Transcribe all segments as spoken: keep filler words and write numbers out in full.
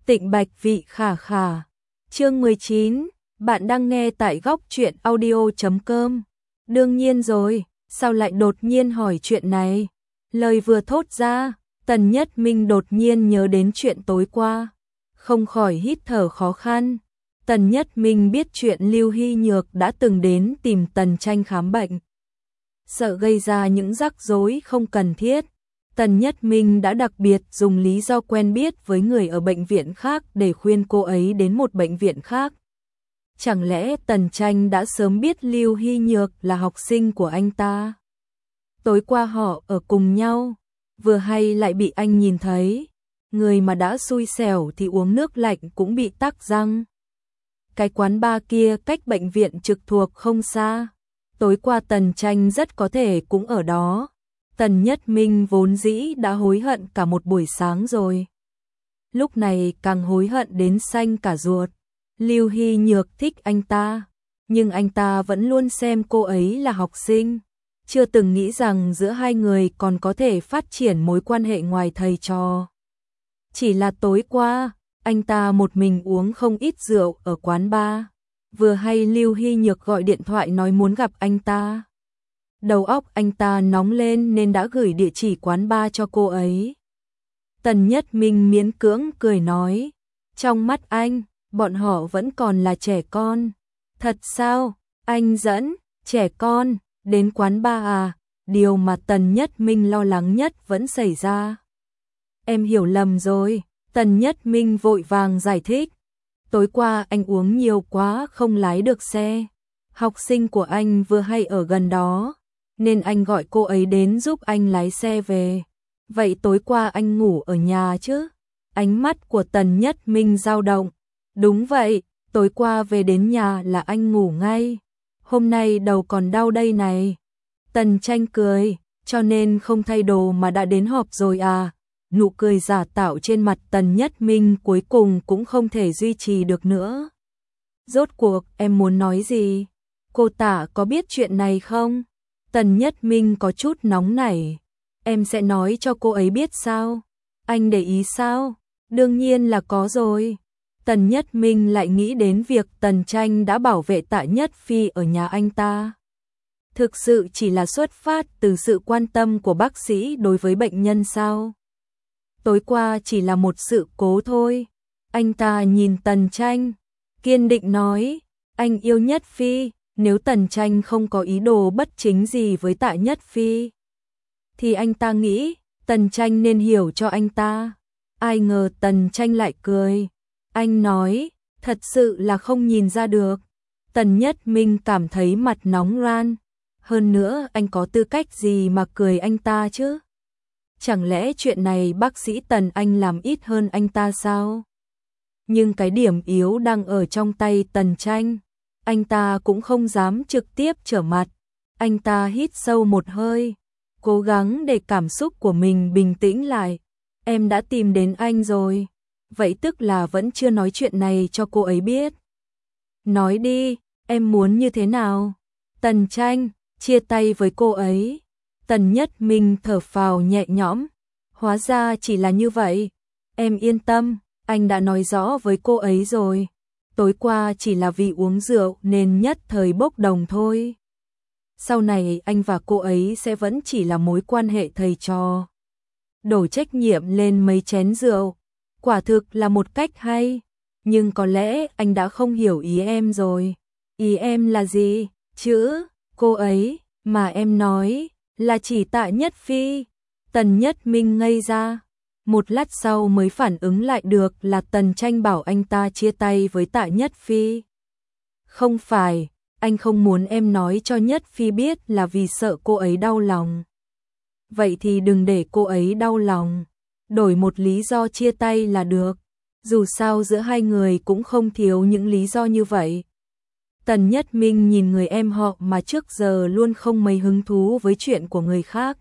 Tịnh Bạch Vị Khả Khả. Chương mười chín, bạn đang nghe tại góc truyện audio chấm com. Đương nhiên rồi, sao lại đột nhiên hỏi chuyện này? Lời vừa thốt ra, Tần Nhất Minh đột nhiên nhớ đến chuyện tối qua, không khỏi hít thở khó khăn. Tần Nhất Minh biết chuyện Lưu Hy Nhược đã từng đến tìm Tần Tranh khám bệnh, sợ gây ra những rắc rối không cần thiết. Tần Nhất Minh đã đặc biệt dùng lý do quen biết với người ở bệnh viện khác để khuyên cô ấy đến một bệnh viện khác. Chẳng lẽ Tần Tranh đã sớm biết Lưu Hy Nhược là học sinh của anh ta? Tối qua họ ở cùng nhau, vừa hay lại bị anh nhìn thấy. Người mà đã xui xẻo thì uống nước lạnh cũng bị tắc răng. Cái quán bar kia cách bệnh viện trực thuộc không xa. Tối qua Tần Tranh rất có thể cũng ở đó. Tần Nhất Minh vốn dĩ đã hối hận cả một buổi sáng rồi. Lúc này càng hối hận đến xanh cả ruột. Lưu Hy Nhược thích anh ta, nhưng anh ta vẫn luôn xem cô ấy là học sinh. Chưa từng nghĩ rằng giữa hai người còn có thể phát triển mối quan hệ ngoài thầy trò. Chỉ là tối qua, anh ta một mình uống không ít rượu ở quán bar. Vừa hay Lưu Hy Nhược gọi điện thoại nói muốn gặp anh ta. Đầu óc anh ta nóng lên nên đã gửi địa chỉ quán bar cho cô ấy. Tần Nhất Minh miễn cưỡng cười nói, trong mắt anh, bọn họ vẫn còn là trẻ con. Thật sao? Anh dẫn trẻ con đến quán bar à? Điều mà Tần Nhất Minh lo lắng nhất vẫn xảy ra. Em hiểu lầm rồi. Tần Nhất Minh vội vàng giải thích. Tối qua anh uống nhiều quá không lái được xe. Học sinh của anh vừa hay ở gần đó, nên anh gọi cô ấy đến giúp anh lái xe về. Vậy tối qua anh ngủ ở nhà chứ? Ánh mắt của Tần Nhất Minh dao động. Đúng vậy, tối qua về đến nhà là anh ngủ ngay. Hôm nay đầu còn đau đây này. Tần Tranh cười, cho nên không thay đồ mà đã đến họp rồi à? Nụ cười giả tạo trên mặt Tần Nhất Minh cuối cùng cũng không thể duy trì được nữa. Rốt cuộc em muốn nói gì? Cô Tả có biết chuyện này không? Tần Nhất Minh có chút nóng nảy. Em sẽ nói cho cô ấy biết sao? Anh để ý sao? Đương nhiên là có rồi. Tần Nhất Minh lại nghĩ đến việc Tần Tranh đã bảo vệ Tạ Nhất Phi ở nhà anh ta. Thực sự chỉ là xuất phát từ sự quan tâm của bác sĩ đối với bệnh nhân sao? Tối qua chỉ là một sự cố thôi. Anh ta nhìn Tần Tranh, kiên định nói, anh yêu Nhất Phi. Nếu Tần Tranh không có ý đồ bất chính gì với Tạ Nhất Phi, thì anh ta nghĩ Tần Tranh nên hiểu cho anh ta. Ai ngờ Tần Tranh lại cười. Anh nói, thật sự là không nhìn ra được. Tần Nhất Minh cảm thấy mặt nóng ran. Hơn nữa anh có tư cách gì mà cười anh ta chứ? Chẳng lẽ chuyện này bác sĩ Tần anh làm ít hơn anh ta sao? Nhưng cái điểm yếu đang ở trong tay Tần Tranh. Anh ta cũng không dám trực tiếp trở mặt. Anh ta hít sâu một hơi, cố gắng để cảm xúc của mình bình tĩnh lại. Em đã tìm đến anh rồi. Vậy tức là vẫn chưa nói chuyện này cho cô ấy biết. Nói đi, em muốn như thế nào? Tần Tranh, chia tay với cô ấy. Tần Nhất Minh thở phào nhẹ nhõm. Hóa ra chỉ là như vậy. Em yên tâm, anh đã nói rõ với cô ấy rồi. Tối qua chỉ là vì uống rượu nên nhất thời bốc đồng thôi. Sau này anh và cô ấy sẽ vẫn chỉ là mối quan hệ thầy trò. Đổ trách nhiệm lên mấy chén rượu, quả thực là một cách hay. Nhưng có lẽ anh đã không hiểu ý em rồi. Ý em là gì? Chữ, cô ấy, mà em nói, là chỉ Tạ Nhất Phi. Tần Nhất Minh ngây ra. Một lát sau mới phản ứng lại được là Tần Tranh bảo anh ta chia tay với Tạ Nhất Phi. Không phải, anh không muốn em nói cho Nhất Phi biết là vì sợ cô ấy đau lòng. Vậy thì đừng để cô ấy đau lòng. Đổi một lý do chia tay là được. Dù sao giữa hai người cũng không thiếu những lý do như vậy. Tần Nhất Minh nhìn người em họ mà trước giờ luôn không mấy hứng thú với chuyện của người khác.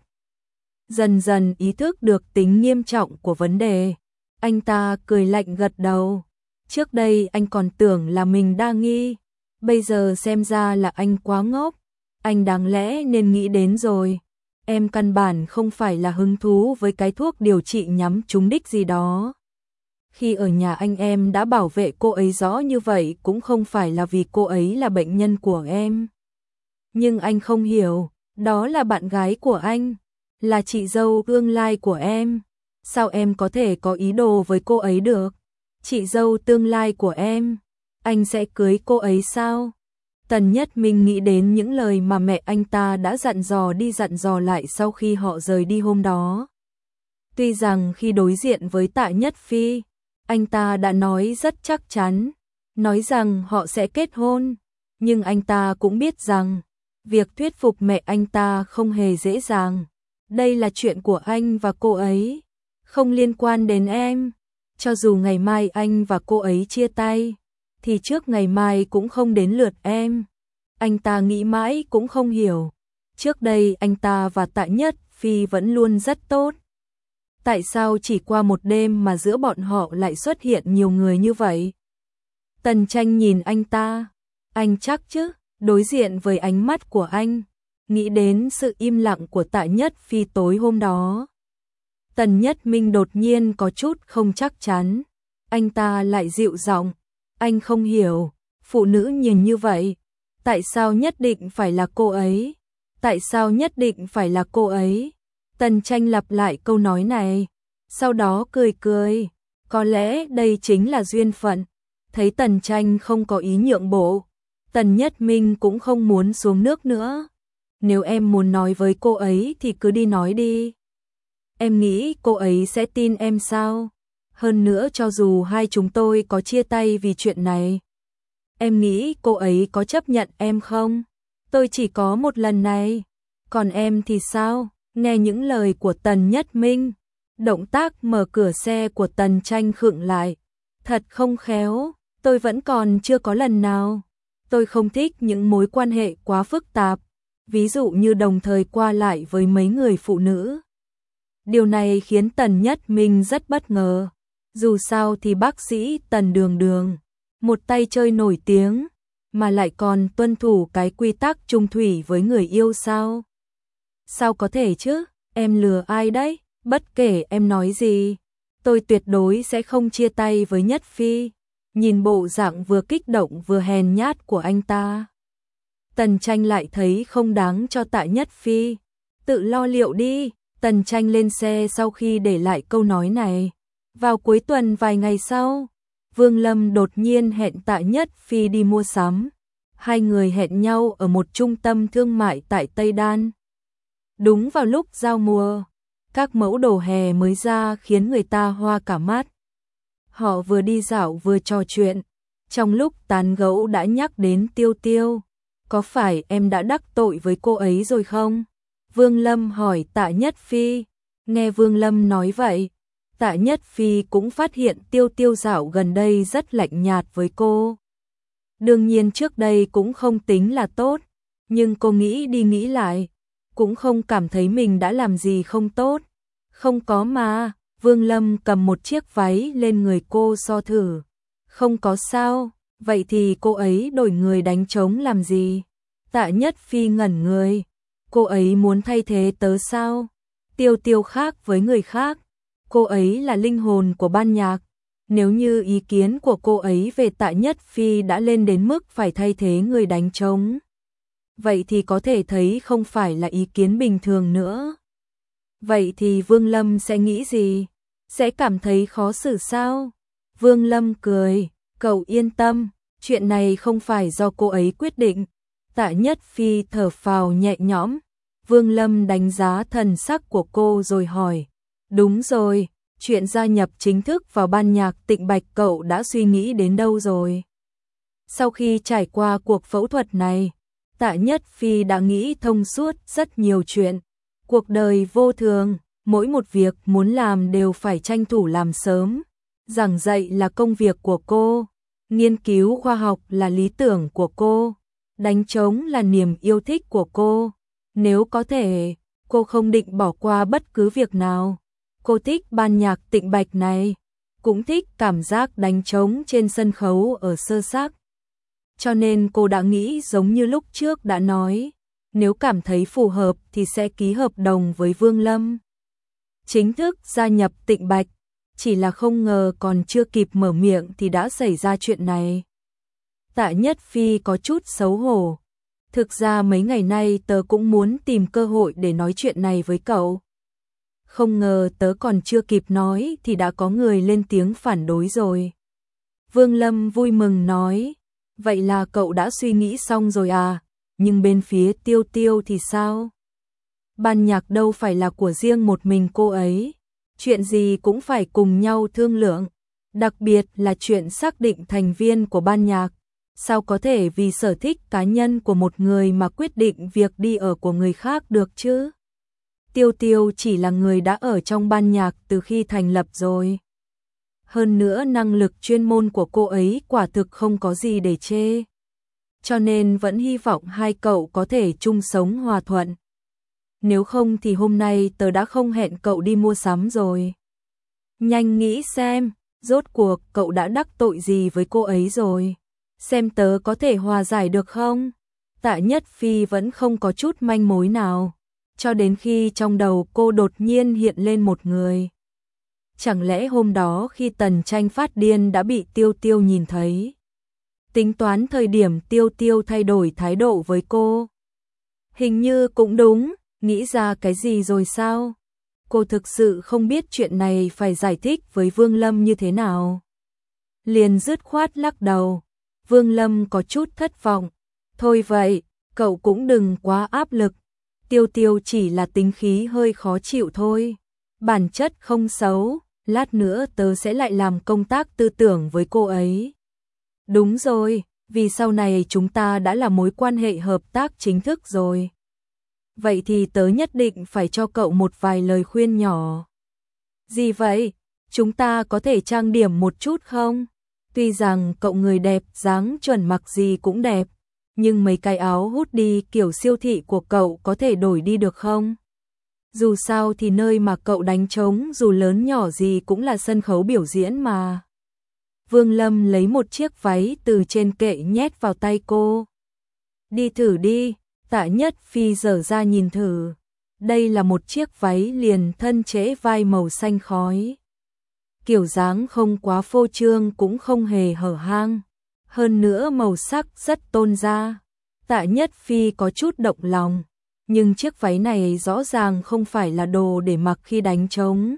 Dần dần ý thức được tính nghiêm trọng của vấn đề. Anh ta cười lạnh gật đầu. Trước đây anh còn tưởng là mình đa nghi. Bây giờ xem ra là anh quá ngốc. Anh đáng lẽ nên nghĩ đến rồi. Em căn bản không phải là hứng thú với cái thuốc điều trị nhắm trúng đích gì đó. Khi ở nhà anh em đã bảo vệ cô ấy rõ như vậy cũng không phải là vì cô ấy là bệnh nhân của em. Nhưng anh không hiểu, đó là bạn gái của anh, là chị dâu tương lai của em. Sao em có thể có ý đồ với cô ấy được? Chị dâu tương lai của em, anh sẽ cưới cô ấy sao? Tần Nhất Minh nghĩ đến những lời mà mẹ anh ta đã dặn dò đi dặn dò lại sau khi họ rời đi hôm đó. Tuy rằng khi đối diện với Tạ Nhất Phi, anh ta đã nói rất chắc chắn, nói rằng họ sẽ kết hôn, nhưng anh ta cũng biết rằng việc thuyết phục mẹ anh ta không hề dễ dàng. Đây là chuyện của anh và cô ấy, không liên quan đến em. Cho dù ngày mai anh và cô ấy chia tay, thì trước ngày mai cũng không đến lượt em. Anh ta nghĩ mãi cũng không hiểu. Trước đây anh ta và Tạ Nhất Phi vẫn luôn rất tốt. Tại sao chỉ qua một đêm mà giữa bọn họ lại xuất hiện nhiều người như vậy? Tần Tranh nhìn anh ta. Anh chắc chứ? Đối diện với ánh mắt của anh, nghĩ đến sự im lặng của Tạ Nhất Phi tối hôm đó. Tần Nhất Minh đột nhiên có chút không chắc chắn. Anh ta lại dịu giọng. Anh không hiểu, phụ nữ nhìn như vậy. Tại sao nhất định phải là cô ấy? Tại sao nhất định phải là cô ấy? Tần Tranh lặp lại câu nói này, sau đó cười cười. Có lẽ đây chính là duyên phận. Thấy Tần Tranh không có ý nhượng bộ, Tần Nhất Minh cũng không muốn xuống nước nữa. Nếu em muốn nói với cô ấy thì cứ đi nói đi. Em nghĩ cô ấy sẽ tin em sao? Hơn nữa cho dù hai chúng tôi có chia tay vì chuyện này, em nghĩ cô ấy có chấp nhận em không? Tôi chỉ có một lần này. Còn em thì sao? Nghe những lời của Tần Nhất Minh, động tác mở cửa xe của Tần Tranh khựng lại. Thật không khéo, tôi vẫn còn chưa có lần nào. Tôi không thích những mối quan hệ quá phức tạp, ví dụ như đồng thời qua lại với mấy người phụ nữ. Điều này khiến Tần Nhất Minh rất bất ngờ. Dù sao thì bác sĩ Tần Đường Đường, một tay chơi nổi tiếng, mà lại còn tuân thủ cái quy tắc chung thủy với người yêu sao? Sao có thể chứ? Em lừa ai đấy? Bất kể em nói gì, tôi tuyệt đối sẽ không chia tay với Nhất Phi. Nhìn bộ dạng vừa kích động vừa hèn nhát của anh ta, Tần Tranh lại thấy không đáng cho Tạ Nhất Phi. Tự lo liệu đi. Tần Tranh lên xe sau khi để lại câu nói này. Vào cuối tuần vài ngày sau, Vương Lâm đột nhiên hẹn Tạ Nhất Phi đi mua sắm. Hai người hẹn nhau ở một trung tâm thương mại tại Tây Đan. Đúng vào lúc giao mùa, các mẫu đồ hè mới ra khiến người ta hoa cả mắt. Họ vừa đi dạo vừa trò chuyện, trong lúc tán gẫu đã nhắc đến Tiêu Tiêu. Có phải em đã đắc tội với cô ấy rồi không? Vương Lâm hỏi Tạ Nhất Phi. Nghe Vương Lâm nói vậy, Tạ Nhất Phi cũng phát hiện Tiêu Tiêu dạo gần đây rất lạnh nhạt với cô. Đương nhiên trước đây cũng không tính là tốt, nhưng cô nghĩ đi nghĩ lại, cũng không cảm thấy mình đã làm gì không tốt. Không có mà. Vương Lâm cầm một chiếc váy lên người cô so thử. Không có sao, vậy thì cô ấy đổi người đánh trống làm gì? Tạ Nhất Phi ngẩn người. Cô ấy muốn thay thế tớ sao? Tiêu Tiêu khác với người khác. Cô ấy là linh hồn của ban nhạc. Nếu như ý kiến của cô ấy về Tạ Nhất Phi đã lên đến mức phải thay thế người đánh trống, vậy thì có thể thấy không phải là ý kiến bình thường nữa. Vậy thì Vương Lâm sẽ nghĩ gì? Sẽ cảm thấy khó xử sao? Vương Lâm cười, cậu yên tâm, chuyện này không phải do cô ấy quyết định. Tạ Nhất Phi thở phào nhẹ nhõm. Vương Lâm đánh giá thần sắc của cô rồi hỏi, đúng rồi, chuyện gia nhập chính thức vào ban nhạc Tịnh Bạch cậu đã suy nghĩ đến đâu rồi? Sau khi trải qua cuộc phẫu thuật này, Tạ Nhất Phi đã nghĩ thông suốt rất nhiều chuyện. Cuộc đời vô thường, mỗi một việc muốn làm đều phải tranh thủ làm sớm. Giảng dạy là công việc của cô, nghiên cứu khoa học là lý tưởng của cô, đánh trống là niềm yêu thích của cô. Nếu có thể, cô không định bỏ qua bất cứ việc nào. Cô thích ban nhạc Tịnh Bạch này, cũng thích cảm giác đánh trống trên sân khấu ở Sơ Sắc. Cho nên cô đã nghĩ giống như lúc trước đã nói, nếu cảm thấy phù hợp thì sẽ ký hợp đồng với Vương Lâm, chính thức gia nhập Tịnh Bạch. chỉ là không ngờ còn chưa kịp mở miệng thì đã xảy ra chuyện này. Tạ Nhất Phi có chút xấu hổ. Thực ra mấy ngày nay tớ cũng muốn tìm cơ hội để nói chuyện này với cậu. Không ngờ tớ còn chưa kịp nói thì đã có người lên tiếng phản đối rồi. Vương Lâm vui mừng nói, vậy là cậu đã suy nghĩ xong rồi à, nhưng bên phía Tiêu Tiêu thì sao? Ban nhạc đâu phải là của riêng một mình cô ấy, chuyện gì cũng phải cùng nhau thương lượng, đặc biệt là chuyện xác định thành viên của ban nhạc. Sao có thể vì sở thích cá nhân của một người mà quyết định việc đi ở của người khác được chứ? Tiêu Tiêu chỉ là người đã ở trong ban nhạc từ khi thành lập rồi. Hơn nữa năng lực chuyên môn của cô ấy quả thực không có gì để chê. Cho nên vẫn hy vọng hai cậu có thể chung sống hòa thuận. Nếu không thì hôm nay tớ đã không hẹn cậu đi mua sắm rồi. Nhanh nghĩ xem, rốt cuộc cậu đã đắc tội gì với cô ấy rồi. Xem tớ có thể hòa giải được không? Tạ Nhất Phi vẫn không có chút manh mối nào. Cho đến khi trong đầu cô đột nhiên hiện lên một người. Chẳng lẽ hôm đó khi Tần Tranh phát điên đã bị Tiêu Tiêu nhìn thấy? Tính toán thời điểm Tiêu Tiêu thay đổi thái độ với cô. Hình như cũng đúng, nghĩ ra cái gì rồi sao? Cô thực sự không biết chuyện này phải giải thích với Vương Lâm như thế nào. Liền dứt khoát lắc đầu. Vương Lâm có chút thất vọng. Thôi vậy, cậu cũng đừng quá áp lực. Tiêu Tiêu chỉ là tính khí hơi khó chịu thôi. Bản chất không xấu, lát nữa tớ sẽ lại làm công tác tư tưởng với cô ấy. Đúng rồi, vì sau này chúng ta đã là mối quan hệ hợp tác chính thức rồi. Vậy thì tớ nhất định phải cho cậu một vài lời khuyên nhỏ. Gì vậy? Chúng ta có thể trang điểm một chút không? Tuy rằng cậu người đẹp, dáng chuẩn mặc gì cũng đẹp, nhưng mấy cái áo hút đi kiểu siêu thị của cậu có thể đổi đi được không? Dù sao thì nơi mà cậu đánh trống dù lớn nhỏ gì cũng là sân khấu biểu diễn mà. Vương Lâm lấy một chiếc váy từ trên kệ nhét vào tay cô. Đi thử đi, Tạ Nhất Phi giở ra nhìn thử. Đây là một chiếc váy liền thân trễ vai màu xanh khói. Kiểu dáng không quá phô trương cũng không hề hở hang. Hơn nữa màu sắc rất tôn da. Tạ Nhất Phi có chút động lòng. Nhưng chiếc váy này rõ ràng không phải là đồ để mặc khi đánh trống.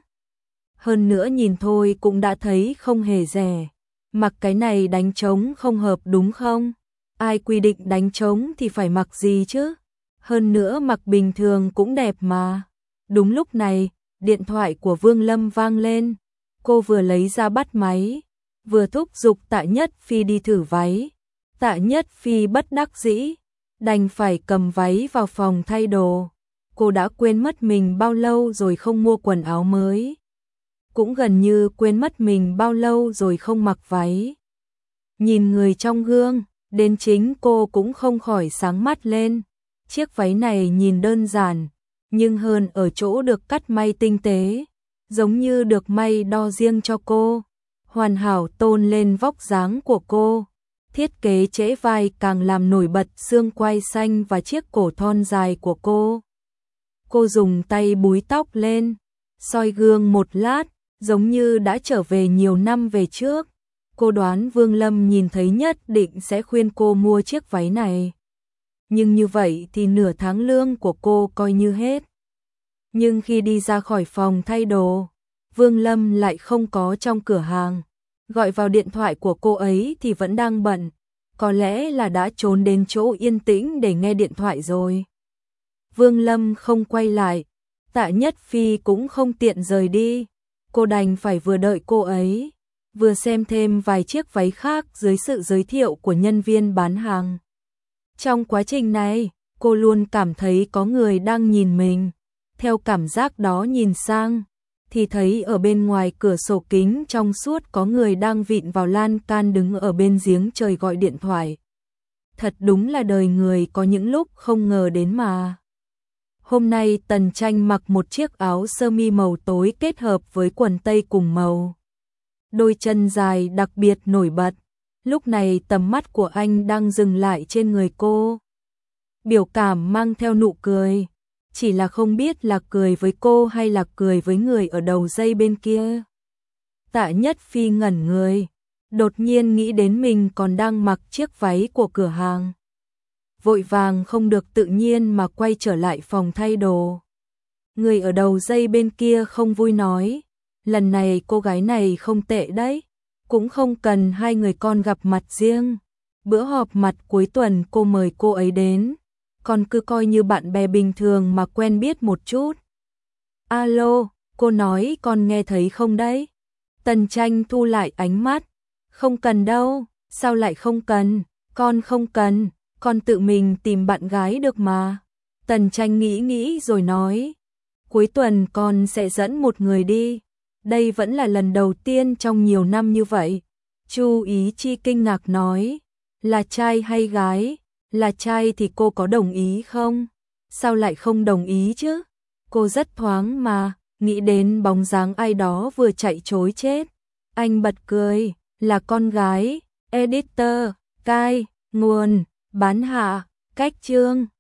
Hơn nữa nhìn thôi cũng đã thấy không hề rẻ. Mặc cái này đánh trống không hợp đúng không? Ai quy định đánh trống thì phải mặc gì chứ? Hơn nữa mặc bình thường cũng đẹp mà. Đúng lúc này, điện thoại của Vương Lâm vang lên. Cô vừa lấy ra bắt máy, vừa thúc giục Tạ Nhất Phi đi thử váy. Tạ Nhất Phi bất đắc dĩ, đành phải cầm váy vào phòng thay đồ. Cô đã quên mất mình bao lâu rồi không mua quần áo mới. Cũng gần như quên mất mình bao lâu rồi không mặc váy. Nhìn người trong gương, đến chính cô cũng không khỏi sáng mắt lên. Chiếc váy này nhìn đơn giản, nhưng hơn ở chỗ được cắt may tinh tế, giống như được may đo riêng cho cô, hoàn hảo tôn lên vóc dáng của cô. Thiết kế trễ vai càng làm nổi bật xương quai xanh và chiếc cổ thon dài của cô. Cô dùng tay búi tóc lên, soi gương một lát, giống như đã trở về nhiều năm về trước. Cô đoán Vương Lâm nhìn thấy nhất định sẽ khuyên cô mua chiếc váy này. Nhưng như vậy thì nửa tháng lương của cô coi như hết. Nhưng khi đi ra khỏi phòng thay đồ, Vương Lâm lại không có trong cửa hàng. Gọi vào điện thoại của cô ấy thì vẫn đang bận. Có lẽ là đã trốn đến chỗ yên tĩnh để nghe điện thoại rồi. Vương Lâm không quay lại. Tạ Nhất Phi cũng không tiện rời đi. Cô đành phải vừa đợi cô ấy, vừa xem thêm vài chiếc váy khác dưới sự giới thiệu của nhân viên bán hàng. Trong quá trình này, cô luôn cảm thấy có người đang nhìn mình. Theo cảm giác đó nhìn sang, thì thấy ở bên ngoài cửa sổ kính trong suốt có người đang vịn vào lan can đứng ở bên giếng trời gọi điện thoại. Thật đúng là đời người có những lúc không ngờ đến mà. Hôm nay Tần Tranh mặc một chiếc áo sơ mi màu tối kết hợp với quần tây cùng màu. Đôi chân dài đặc biệt nổi bật. Lúc này tầm mắt của anh đang dừng lại trên người cô. Biểu cảm mang theo nụ cười. Chỉ là không biết là cười với cô hay là cười với người ở đầu dây bên kia. Tạ Nhất Phi ngẩn người, đột nhiên nghĩ đến mình còn đang mặc chiếc váy của cửa hàng. Vội vàng không được tự nhiên mà quay trở lại phòng thay đồ. Người ở đầu dây bên kia không vui nói, lần này cô gái này không tệ đấy, cũng không cần hai người con gặp mặt riêng. Bữa họp mặt cuối tuần cô mời cô ấy đến, còn cứ coi như bạn bè bình thường mà quen biết một chút. Alo, cô nói con nghe thấy không đấy? Tần Tranh thu lại ánh mắt, không cần đâu, sao lại không cần, con không cần, con tự mình tìm bạn gái được mà. Tần Tranh nghĩ nghĩ rồi nói, cuối tuần con sẽ dẫn một người đi, đây vẫn là lần đầu tiên trong nhiều năm như vậy. Chu Ý Chi kinh ngạc nói, là trai hay gái? Là trai thì cô có đồng ý không? Sao lại không đồng ý chứ? Cô rất thoáng mà, nghĩ đến bóng dáng ai đó vừa chạy trối chết. Anh bật cười, là con gái. Editor, cai, nguồn, bán hạ, cách chương.